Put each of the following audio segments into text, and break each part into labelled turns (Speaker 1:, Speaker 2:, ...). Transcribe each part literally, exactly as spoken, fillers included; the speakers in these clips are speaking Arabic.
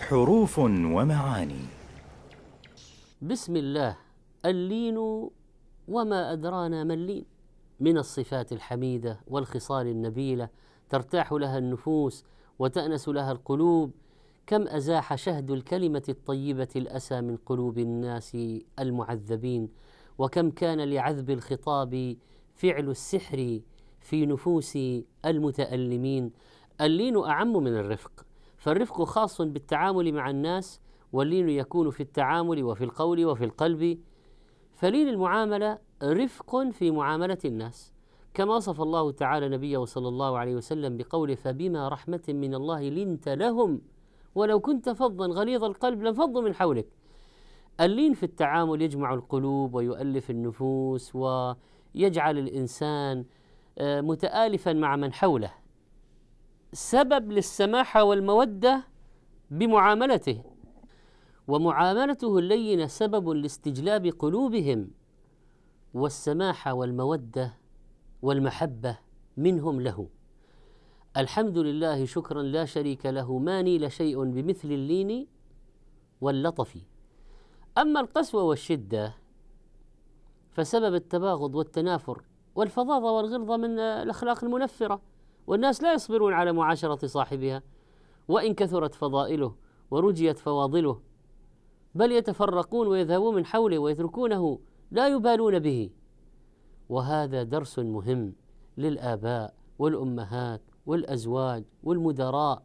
Speaker 1: حروف ومعاني.
Speaker 2: بسم الله. اللين وما أدرانا ما اللين، من الصفات الحميدة والخصال النبيلة ترتاح لها النفوس وتأنس لها القلوب. كم أزاح شهد الكلمة الطيبة الأسى من قلوب الناس المعذبين، وكم كان لعذب الخطاب فعل السحر في نفوس المتألمين. اللين أعم من الرفق، فالرفق خاص بالتعامل مع الناس، واللين يكون في التعامل وفي القول وفي القلب. فلين المعاملة رفق في معاملة الناس، كما وصف الله تعالى نبيه صلى الله عليه وسلم بقوله: فبما رحمة من الله لنت لهم ولو كنت فظا غليظ القلب لانفضوا من حولك. اللين في التعامل يجمع القلوب ويؤلف النفوس ويجعل الإنسان متآلفا مع من حوله، سبب للسماحة والمودة بمعاملته، ومعاملته اللينة سبب لاستجلاب قلوبهم والسماحة والمودة والمحبة منهم له. الحمد لله شكرا لا شريك له، ما نيل شيء بمثل اللين واللطف. أما القسوة والشدة فسبب التباغض والتنافر والفظاظة والغلظة من الأخلاق المنفرة، والناس لا يصبرون على معاشرة صاحبها وإن كثرت فضائله ورجيت فواضله، بل يتفرقون ويذهبون من حوله ويتركونه لا يبالون به. وهذا درس مهم للآباء والأمهات والأزواج والمدراء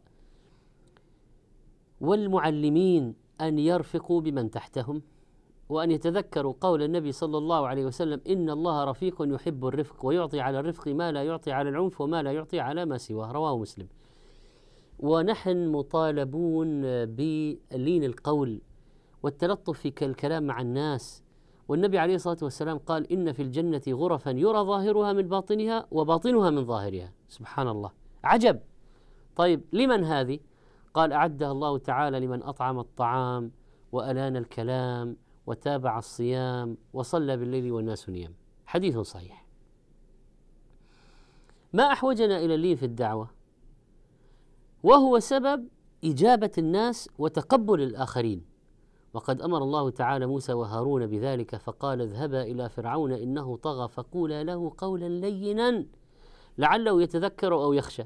Speaker 2: والمعلمين، أن يرفقوا بمن تحتهم، وأن يتذكروا قول النبي صلى الله عليه وسلم: إن الله رفيق يحب الرفق ويعطي على الرفق ما لا يعطي على العنف وما لا يعطي على ما سواه، رواه مسلم. ونحن مطالبون بلين القول والتلطف في الكلام مع الناس. والنبي عليه الصلاة والسلام قال: إن في الجنة غرفا يرى ظاهرها من باطنها وباطنها من ظاهرها. سبحان الله، عجب. طيب لمن هذه؟ قال: أعدها الله تعالى لمن أطعم الطعام وألان الكلام وتابع الصيام وصلى بالليل والناس نيام. حديث صحيح. ما أحوجنا إلى اللين في الدعوة، وهو سبب إجابة الناس وتقبل الآخرين. وقد أمر الله تعالى موسى وهارون بذلك، فقال: اذهبا إلى فرعون إنه طغى فقولا له قولا لينا لعله يتذكر أو يخشى.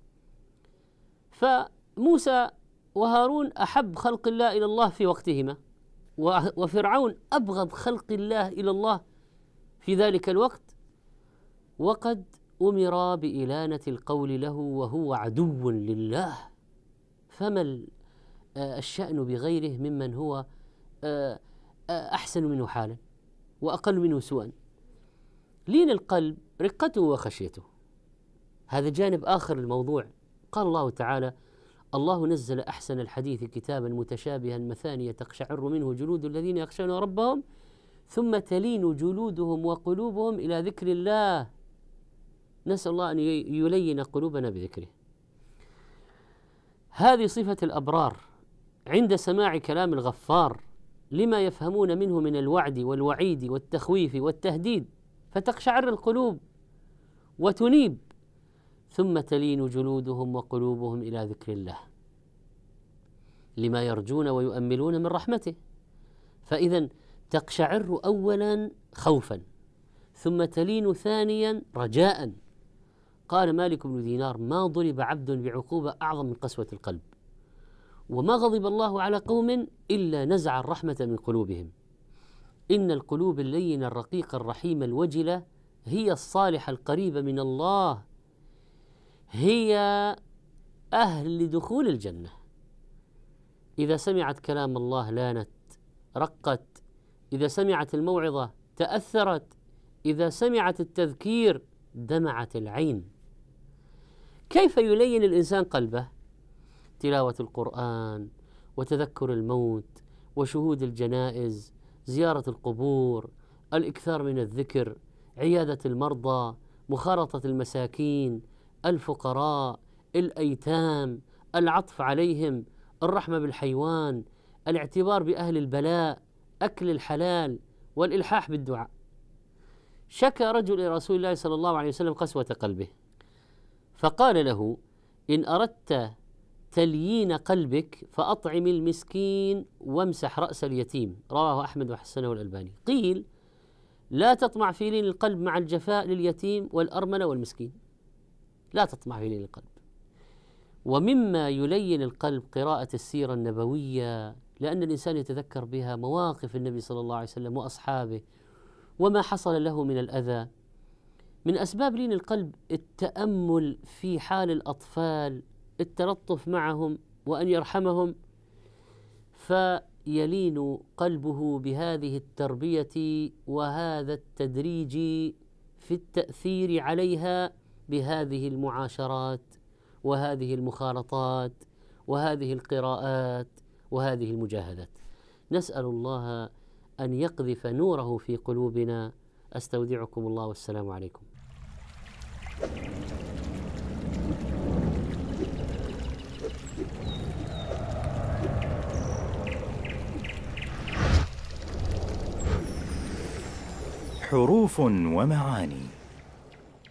Speaker 2: فموسى وهارون أحب خلق الله إلى الله في وقتهما، وفرعون أبغض خلق الله إلى الله في ذلك الوقت، وقد أمر بإلانة القول له وهو عدو لله. فما الشأن بغيره ممن هو أحسن منه حالا وأقل منه سوءا؟ لين القلب رقته وخشيته، هذا جانب آخر الموضوع. قال الله تعالى: الله نزل أحسن الحديث كتابا متشابها مثانية تقشعر منه جلود الذين يخشون ربهم ثم تلين جلودهم وقلوبهم إلى ذكر الله. نسأل الله أن يلين قلوبنا بذكره. هذه صفة الأبرار عند سماع كلام الغفار لما يفهمون منه من الوعد والوعيد والتخويف والتهديد، فتقشعر القلوب وتنيب. ثم تلين جلودهم وقلوبهم إلى ذكر الله لما يرجون ويؤملون من رحمته. فإذا تقشعر أولا خوفا، ثم تلين ثانيا رجاء. قال مالك بن دينار: ما ضرب عبد بعقوبة أعظم من قسوة القلب، وما غضب الله على قوم إلا نزع الرحمة من قلوبهم. إن القلوب اللينة الرقيقة الرحيمة الوجلة هي الصالحة القريبة من الله، هي أهل لدخول الجنة. إذا سمعت كلام الله لانت رقت، إذا سمعت الموعظة تأثرت، إذا سمعت التذكير دمعت العين. كيف يلين الإنسان قلبه؟ تلاوة القرآن وتذكر الموت وشهود الجنائز، زيارة القبور، الإكثار من الذكر، عيادة المرضى، مخالطة المساكين، الفقراء، الأيتام، العطف عليهم، الرحمة بالحيوان، الاعتبار بأهل البلاء، أكل الحلال، والإلحاح بالدعاء. شكى رجل إلى رسول الله صلى الله عليه وسلم قسوة قلبه، فقال له: إن أردت تليين قلبك فأطعم المسكين وامسح رأس اليتيم، رواه أحمد وحسنه الألباني. قيل لا تطمع في لين القلب مع الجفاء لليتيم والأرملة والمسكين، لا تطمع في لين القلب. ومما يلين القلب قراءة السيرة النبوية، لأن الإنسان يتذكر بها مواقف النبي صلى الله عليه وسلم وأصحابه وما حصل له من الأذى. من أسباب لين القلب التأمل في حال الأطفال، التلطف معهم وأن يرحمهم، فيلين قلبه بهذه التربية وهذا التدريج في التأثير عليها بهذه المعاشرات وهذه المخالطات وهذه القراءات وهذه المجاهدات. نسأل الله أن يقذف نوره في قلوبنا. أستودعكم الله والسلام عليكم.
Speaker 1: حروف ومعاني.